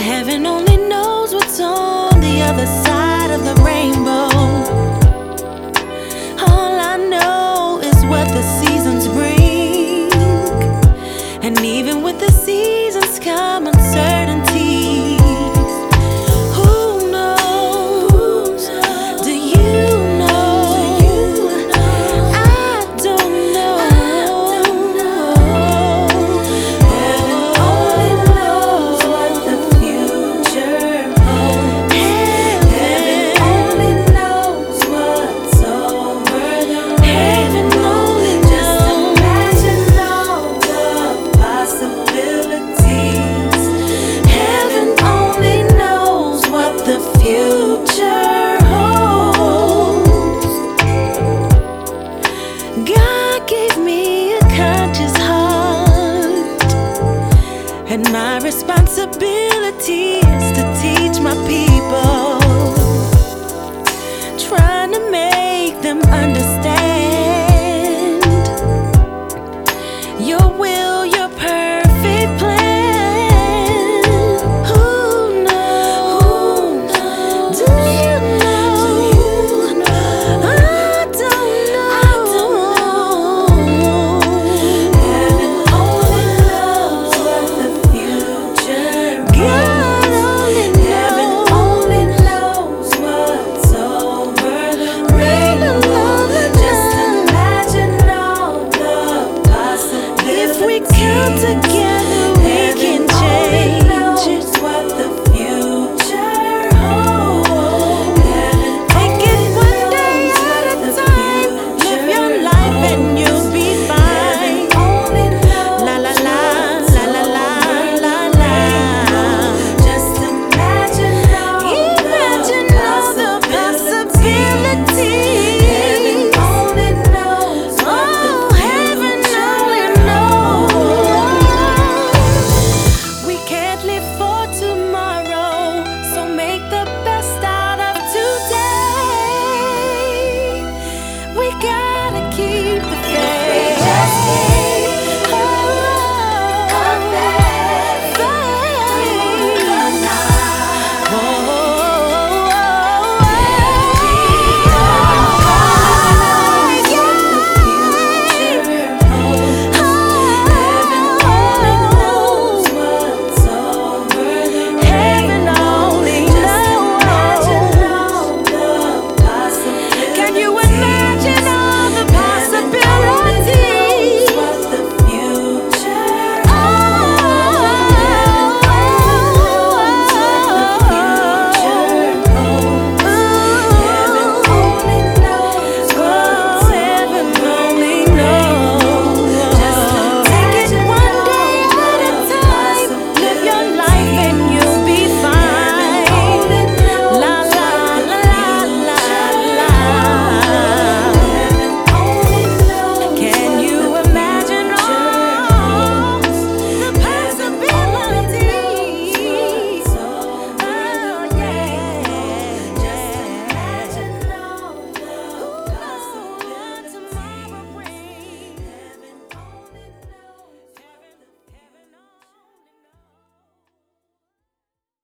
Heaven only knows what's on the other side of the rainbow. All I know is what the seasons bring, and even with the seasons come uncertainties. Who knows? Do you know? I don't know. Heaven only knows what the future holds. Heaven only knows what's over the rainbow. Heaven only knows. Just imagine all the possibilities. Heaven only knows what the future holds. God gave me a conscious heart, and my responsibility